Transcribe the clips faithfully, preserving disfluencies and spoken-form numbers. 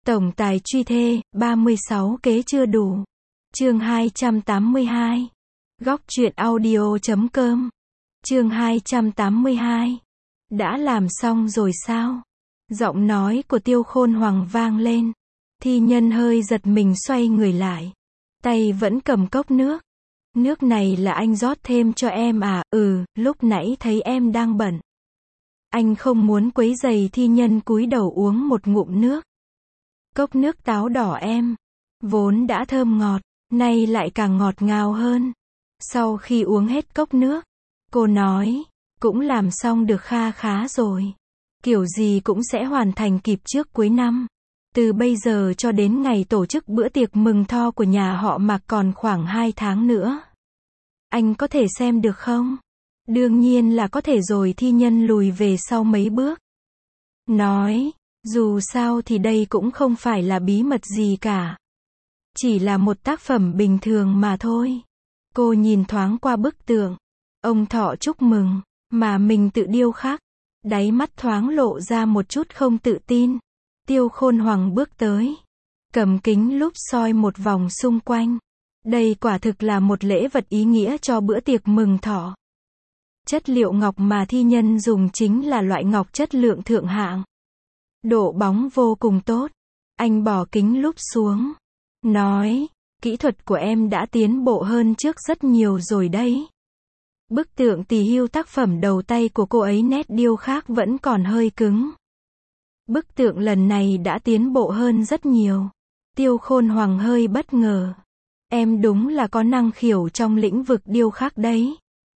Tổng tài truy thê, ba mươi sáu kế chưa đủ. Chương hai trăm tám mươi hai. Góc truyện audio chấm com. Chương hai trăm tám mươi hai. Đã làm xong rồi sao? Giọng nói của Tiêu Khôn Hoàng vang lên. Thi Nhân hơi giật mình xoay người lại. Tay vẫn cầm cốc nước. Nước này là anh rót thêm cho em à? Ừ, lúc nãy thấy em đang bận. Anh không muốn quấy rầy. Thi Nhân cúi đầu uống một ngụm nước. Cốc nước táo đỏ em, vốn đã thơm ngọt, nay lại càng ngọt ngào hơn. Sau khi uống hết cốc nước, cô nói, cũng làm xong được kha khá rồi. Kiểu gì cũng sẽ hoàn thành kịp trước cuối năm. Từ bây giờ cho đến ngày tổ chức bữa tiệc mừng thọ của nhà họ Mạc còn khoảng hai tháng nữa. Anh có thể xem được không? Đương nhiên là có thể rồi. Thi Nhân lùi về sau mấy bước. Nói, dù sao thì đây cũng không phải là bí mật gì cả. Chỉ là một tác phẩm bình thường mà thôi. Cô nhìn thoáng qua bức tượng. Ông Thọ chúc mừng, mà mình tự điêu khắc. Đáy mắt thoáng lộ ra một chút không tự tin. Tiêu Khôn Hoàng bước tới. Cầm kính lúp soi một vòng xung quanh. Đây quả thực là một lễ vật ý nghĩa cho bữa tiệc mừng thọ. Chất liệu ngọc mà Thi Nhân dùng chính là loại ngọc chất lượng thượng hạng. Độ bóng vô cùng tốt. Anh bỏ kính lúp xuống. Nói, kỹ thuật của em đã tiến bộ hơn trước rất nhiều rồi đấy. Bức tượng tỳ hưu tác phẩm đầu tay của cô ấy nét điêu khắc vẫn còn hơi cứng. Bức tượng lần này đã tiến bộ hơn rất nhiều. Tiêu Khôn Hoàng hơi bất ngờ. Em đúng là có năng khiếu trong lĩnh vực điêu khắc đấy.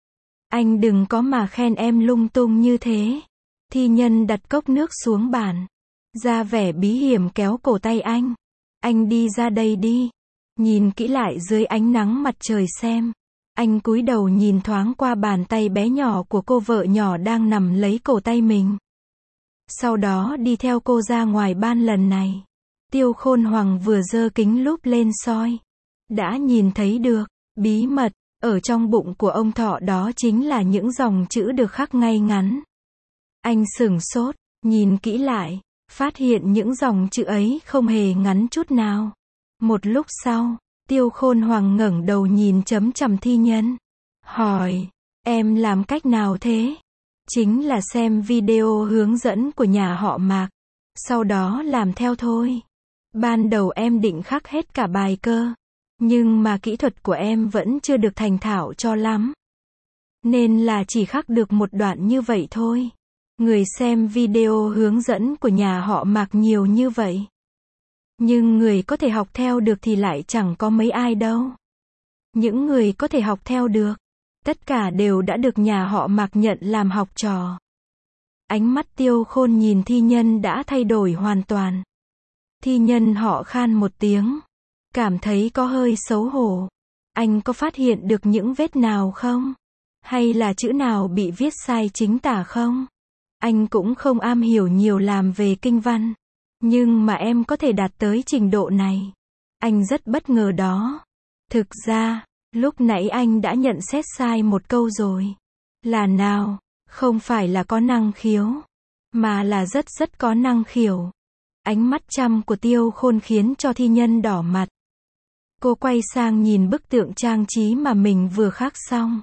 Anh đừng có mà khen em lung tung như thế. Thi Nhân đặt cốc nước xuống bàn. Ra vẻ bí hiểm kéo cổ tay anh. Anh đi ra đây đi. Nhìn kỹ lại dưới ánh nắng mặt trời xem. Anh cúi đầu nhìn thoáng qua bàn tay bé nhỏ của cô vợ nhỏ đang nằm lấy cổ tay mình. Sau đó đi theo cô ra ngoài ban lần này. Tiêu Khôn Hoàng vừa giơ kính lúp lên soi. Đã nhìn thấy được, bí mật, ở trong bụng của ông Thọ đó chính là những dòng chữ được khắc ngay ngắn. Anh sửng sốt, nhìn kỹ lại, phát hiện những dòng chữ ấy không hề ngắn chút nào. Một lúc sau, Tiêu Khôn Hoàng ngẩng đầu nhìn chấm chằm Thi Nhân. Hỏi, em làm cách nào thế? Chính là xem video hướng dẫn của nhà họ Mạc. Sau đó làm theo thôi. Ban đầu em định khắc hết cả bài cơ. Nhưng mà kỹ thuật của em vẫn chưa được thành thạo cho lắm. Nên là chỉ khắc được một đoạn như vậy thôi. Người xem video hướng dẫn của nhà họ Mạc nhiều như vậy. Nhưng người có thể học theo được thì lại chẳng có mấy ai đâu. Những người có thể học theo được, tất cả đều đã được nhà họ Mạc nhận làm học trò. Ánh mắt Tiêu Khôn nhìn Thi Nhân đã thay đổi hoàn toàn. Thi Nhân họ khan một tiếng. Cảm thấy có hơi xấu hổ. Anh có phát hiện được những vết nào không? Hay là chữ nào bị viết sai chính tả không? Anh cũng không am hiểu nhiều làm về kinh văn. Nhưng mà em có thể đạt tới trình độ này. Anh rất bất ngờ đó. Thực ra, lúc nãy anh đã nhận xét sai một câu rồi. Là nào, không phải là có năng khiếu, mà là rất rất có năng khiếu. Ánh mắt chăm của Tiêu Khôn khiến cho Thi Nhân đỏ mặt. Cô quay sang nhìn bức tượng trang trí mà mình vừa khắc xong.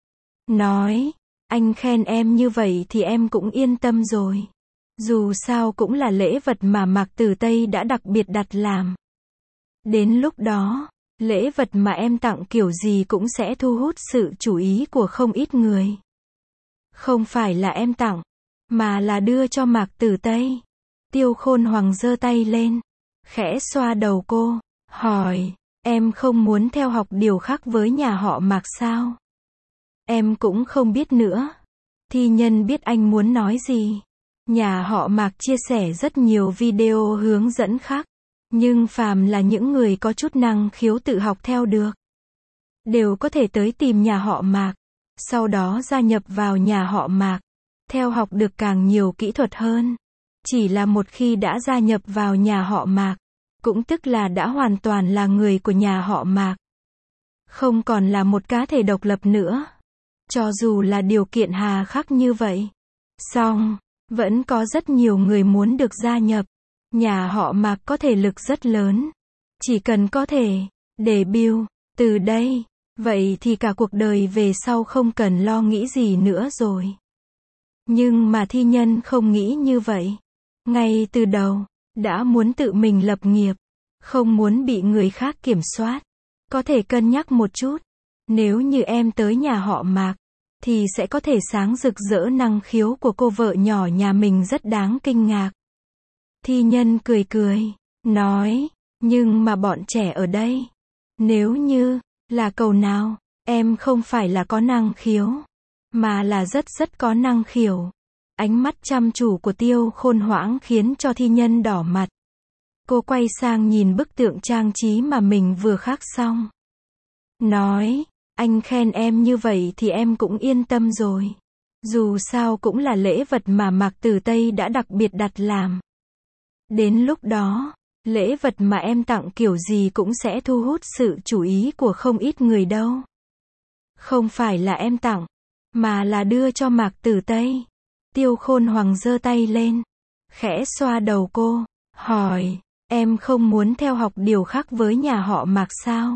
Nói, anh khen em như vậy thì em cũng yên tâm rồi. Dù sao cũng là lễ vật mà Mạc Tử Tây đã đặc biệt đặt làm. Đến lúc đó, lễ vật mà em tặng kiểu gì cũng sẽ thu hút sự chú ý của không ít người. Không phải là em tặng, mà là đưa cho Mạc Tử Tây. Tiêu Khôn Hoàng giơ tay lên, khẽ xoa đầu cô, hỏi, em không muốn theo học điều khắc với nhà họ Mạc sao? Em cũng không biết nữa. Thi Nhân biết anh muốn nói gì. Nhà họ Mạc chia sẻ rất nhiều video hướng dẫn khắc. Nhưng phàm là những người có chút năng khiếu tự học theo được, đều có thể tới tìm nhà họ Mạc. Sau đó gia nhập vào nhà họ Mạc. Theo học được càng nhiều kỹ thuật hơn. Chỉ là một khi đã gia nhập vào nhà họ Mạc, cũng tức là đã hoàn toàn là người của nhà họ Mạc. Không còn là một cá thể độc lập nữa. Cho dù là điều kiện hà khắc như vậy. Song, vẫn có rất nhiều người muốn được gia nhập. Nhà họ Mạc có thể lực rất lớn. Chỉ cần có thể debut từ đây, vậy thì cả cuộc đời về sau không cần lo nghĩ gì nữa rồi. Nhưng mà thi nhân không nghĩ như vậy. Ngay từ đầu, đã muốn tự mình lập nghiệp, không muốn bị người khác kiểm soát. Có thể cân nhắc một chút. Nếu như em tới nhà họ Mạc, thì sẽ có thể sáng rực rỡ năng khiếu của cô vợ nhỏ nhà mình rất đáng kinh ngạc. Thi nhân cười cười, nói, nhưng mà bọn trẻ ở đây, nếu như là cầu nào, em không phải là có năng khiếu, mà là rất rất có năng khiếu. Ánh mắt chăm chú của Tiêu Khôn Hoảng khiến cho thi nhân đỏ mặt. Cô quay sang nhìn bức tượng trang trí mà mình vừa khắc xong. Nói, anh khen em như vậy thì em cũng yên tâm rồi. Dù sao cũng là lễ vật mà Mạc Tử Tây đã đặc biệt đặt làm. Đến lúc đó, lễ vật mà em tặng kiểu gì cũng sẽ thu hút sự chú ý của không ít người đâu. Không phải là em tặng, mà là đưa cho Mạc Tử Tây. Tiêu Khôn Hoằng giơ tay lên, khẽ xoa đầu cô, hỏi, em không muốn theo học điều khác với nhà họ Mạc sao?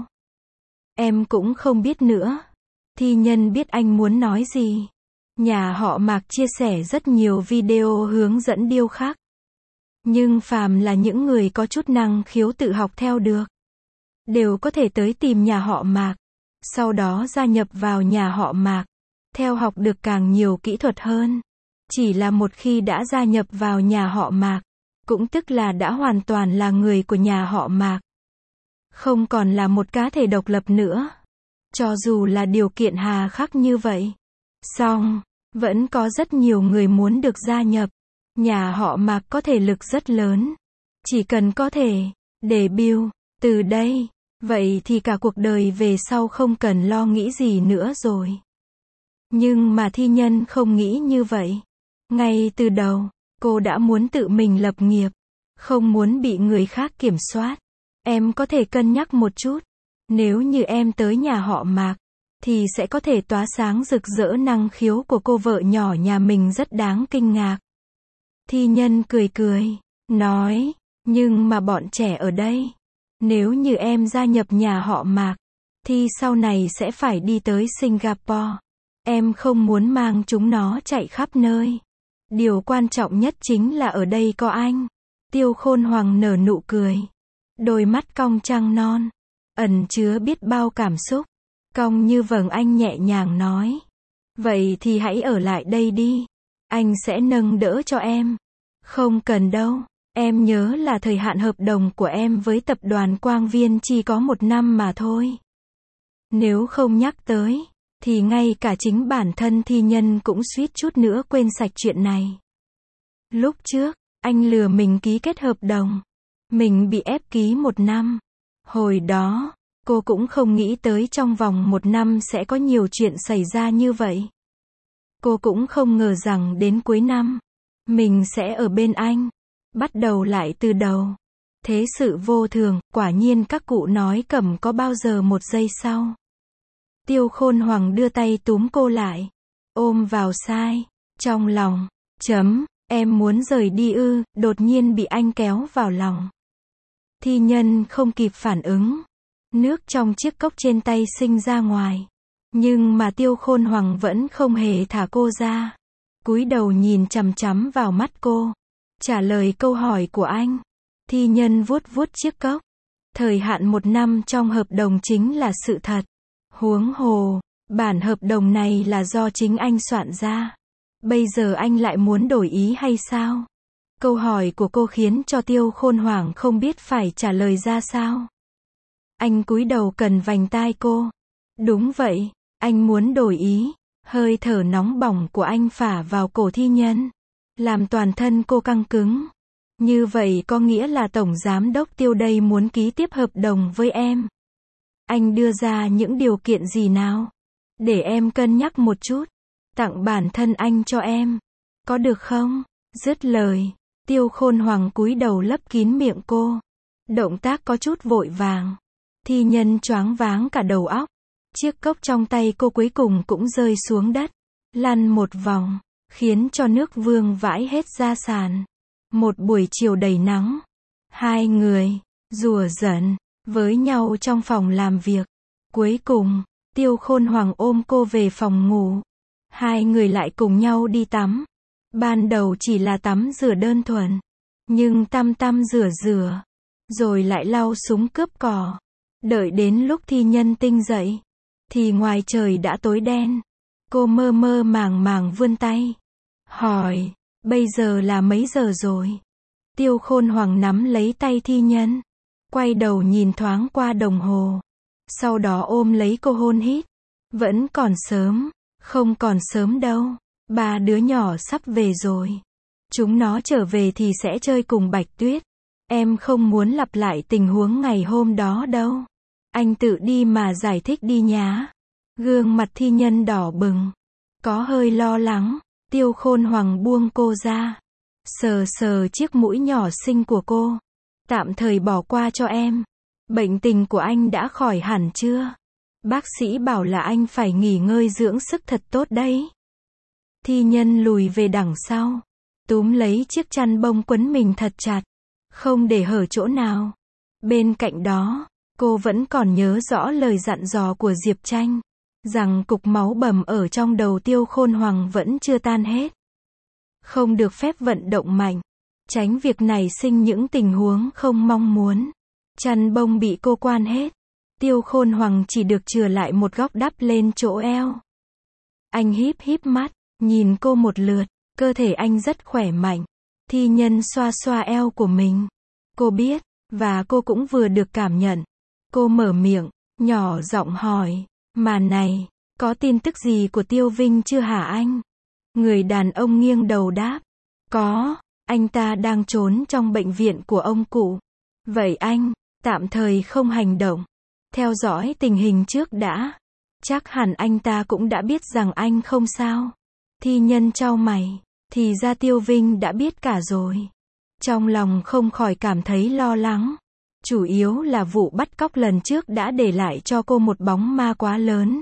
Em cũng không biết nữa. Thi nhân biết anh muốn nói gì. Nhà họ Mạc chia sẻ rất nhiều video hướng dẫn điêu khắc. Nhưng phàm là những người có chút năng khiếu tự học theo được, đều có thể tới tìm nhà họ Mạc, sau đó gia nhập vào nhà họ Mạc, theo học được càng nhiều kỹ thuật hơn. Chỉ là một khi đã gia nhập vào nhà họ Mạc, cũng tức là đã hoàn toàn là người của nhà họ Mạc. Không còn là một cá thể độc lập nữa. Cho dù là điều kiện hà khắc như vậy, song, vẫn có rất nhiều người muốn được gia nhập. Nhà họ Mạc có thể lực rất lớn. Chỉ cần có thể debut từ đây, vậy thì cả cuộc đời về sau không cần lo nghĩ gì nữa rồi. Nhưng mà thi nhân không nghĩ như vậy. Ngay từ đầu, cô đã muốn tự mình lập nghiệp, không muốn bị người khác kiểm soát. Em có thể cân nhắc một chút. Nếu như em tới nhà họ Mạc, thì sẽ có thể tỏa sáng rực rỡ năng khiếu của cô vợ nhỏ nhà mình rất đáng kinh ngạc. Thi nhân cười cười, nói, nhưng mà bọn trẻ ở đây, nếu như em gia nhập nhà họ Mạc, thì sau này sẽ phải đi tới Singapore. Em không muốn mang chúng nó chạy khắp nơi. Điều quan trọng nhất chính là ở đây có anh. Tiêu Khôn Hoằng nở nụ cười. Đôi mắt cong trăng non, ẩn chứa biết bao cảm xúc. Cong như vầng anh nhẹ nhàng nói. Vậy thì hãy ở lại đây đi. Anh sẽ nâng đỡ cho em. Không cần đâu. Em nhớ là thời hạn hợp đồng của em với tập đoàn Quang Viên chỉ có một năm mà thôi. Nếu không nhắc tới, thì ngay cả chính bản thân thi nhân cũng suýt chút nữa quên sạch chuyện này. Lúc trước, anh lừa mình ký kết hợp đồng. Mình bị ép ký một năm. Hồi đó, cô cũng không nghĩ tới trong vòng một năm sẽ có nhiều chuyện xảy ra như vậy. Cô cũng không ngờ rằng đến cuối năm, mình sẽ ở bên anh. Bắt đầu lại từ đầu. Thế sự vô thường, quả nhiên các cụ nói cầm có bao giờ một giây sau. Tiêu Khôn Hoằng đưa tay túm cô lại, ôm vào sai, trong lòng, chấm, em muốn rời đi ư, đột nhiên bị anh kéo vào lòng. Thi nhân không kịp phản ứng. Nước trong chiếc cốc trên tay sinh ra ngoài. Nhưng mà Tiêu Khôn Hoằng vẫn không hề thả cô ra. Cúi đầu nhìn chằm chằm vào mắt cô. Trả lời câu hỏi của anh. Thi nhân vuốt vuốt chiếc cốc. Thời hạn một năm trong hợp đồng chính là sự thật. Huống hồ, bản hợp đồng này là do chính anh soạn ra. Bây giờ anh lại muốn đổi ý hay sao? Câu hỏi của cô khiến cho Tiêu Khôn Hoảng không biết phải trả lời ra sao. Anh cúi đầu cần vành tai cô. Đúng vậy, anh muốn đổi ý. Hơi thở nóng bỏng của anh phả vào cổ thi nhân, làm toàn thân cô căng cứng. Như vậy có nghĩa là Tổng Giám đốc Tiêu đây muốn ký tiếp hợp đồng với em. Anh đưa ra những điều kiện gì nào? Để em cân nhắc một chút. Tặng bản thân anh cho em. Có được không? Dứt lời, Tiêu Khôn Hoằng cúi đầu lấp kín miệng cô. Động tác có chút vội vàng. Thi nhân choáng váng cả đầu óc. Chiếc cốc trong tay cô cuối cùng cũng rơi xuống đất. Lăn một vòng, khiến cho nước vương vãi hết ra sàn. Một buổi chiều đầy nắng. Hai người, rủa giận, với nhau trong phòng làm việc. Cuối cùng, Tiêu Khôn Hoàng ôm cô về phòng ngủ. Hai người lại cùng nhau đi tắm. Ban đầu chỉ là tắm rửa đơn thuần. Nhưng tăm tăm rửa rửa. Rồi lại lau súng cướp cỏ. Đợi đến lúc Thi Nhân tinh dậy. Thì ngoài trời đã tối đen. Cô mơ mơ màng màng vươn tay. Hỏi, bây giờ là mấy giờ rồi? Tiêu Khôn Hoàng nắm lấy tay Thi Nhân. Quay đầu nhìn thoáng qua đồng hồ. Sau đó ôm lấy cô hôn hít. Vẫn còn sớm. Không còn sớm đâu. Ba đứa nhỏ sắp về rồi. Chúng nó trở về thì sẽ chơi cùng Bạch Tuyết. Em không muốn lặp lại tình huống ngày hôm đó đâu. Anh tự đi mà giải thích đi nhá. Gương mặt Thi Nhân đỏ bừng. Có hơi lo lắng. Tiêu Khôn Hoàng buông cô ra. Sờ sờ chiếc mũi nhỏ xinh của cô. Tạm thời bỏ qua cho em. Bệnh tình của anh đã khỏi hẳn chưa? Bác sĩ bảo là anh phải nghỉ ngơi dưỡng sức thật tốt đấy. Thi Nhân lùi về đằng sau. Túm lấy chiếc chăn bông quấn mình thật chặt. Không để hở chỗ nào. Bên cạnh đó, cô vẫn còn nhớ rõ lời dặn dò của Diệp Tranh. Rằng cục máu bầm ở trong đầu Tiêu Khôn Hoàng vẫn chưa tan hết. Không được phép vận động mạnh. Tránh việc nảy sinh những tình huống không mong muốn. Chăn bông bị cô quan hết. Tiêu Khôn Hoàng chỉ được chừa lại một góc đắp lên chỗ eo. Anh híp híp mắt, nhìn cô một lượt. Cơ thể anh rất khỏe mạnh. Thi Nhân xoa xoa eo của mình. Cô biết, và cô cũng vừa được cảm nhận. Cô mở miệng, nhỏ giọng hỏi. Mà này, có tin tức gì của Tiêu Vinh chưa hả anh? Người đàn ông nghiêng đầu đáp. Có, anh ta đang trốn trong bệnh viện của ông cụ. Vậy anh, tạm thời không hành động. Theo dõi tình hình trước đã. Chắc hẳn anh ta cũng đã biết rằng anh không sao. Thi Nhân chau mày. Thì ra Tiêu Vinh đã biết cả rồi. Trong lòng không khỏi cảm thấy lo lắng. Chủ yếu là vụ bắt cóc lần trước đã để lại cho cô một bóng ma quá lớn.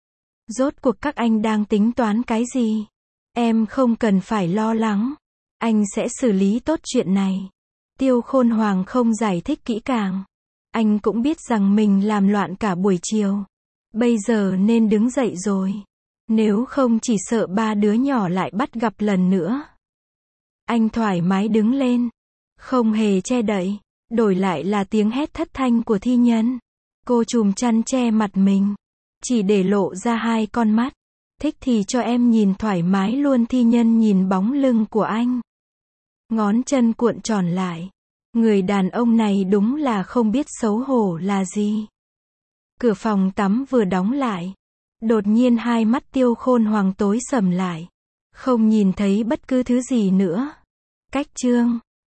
Rốt cuộc các anh đang tính toán cái gì? Em không cần phải lo lắng. Anh sẽ xử lý tốt chuyện này. Tiêu Khôn Hoàng không giải thích kỹ càng. Anh cũng biết rằng mình làm loạn cả buổi chiều. Bây giờ nên đứng dậy rồi. Nếu không chỉ sợ ba đứa nhỏ lại bắt gặp lần nữa. Anh thoải mái đứng lên. Không hề che đậy. Đổi lại là tiếng hét thất thanh của Thi Nhân. Cô chùm chăn che mặt mình. Chỉ để lộ ra hai con mắt. Thích thì cho em nhìn thoải mái luôn. Thi Nhân nhìn bóng lưng của anh. Ngón chân cuộn tròn lại. Người đàn ông này đúng là không biết xấu hổ là gì. Cửa phòng tắm vừa đóng lại. Đột nhiên hai mắt Tiêu Khôn Hoàng tối sầm lại. Không nhìn thấy bất cứ thứ gì nữa. Cách chương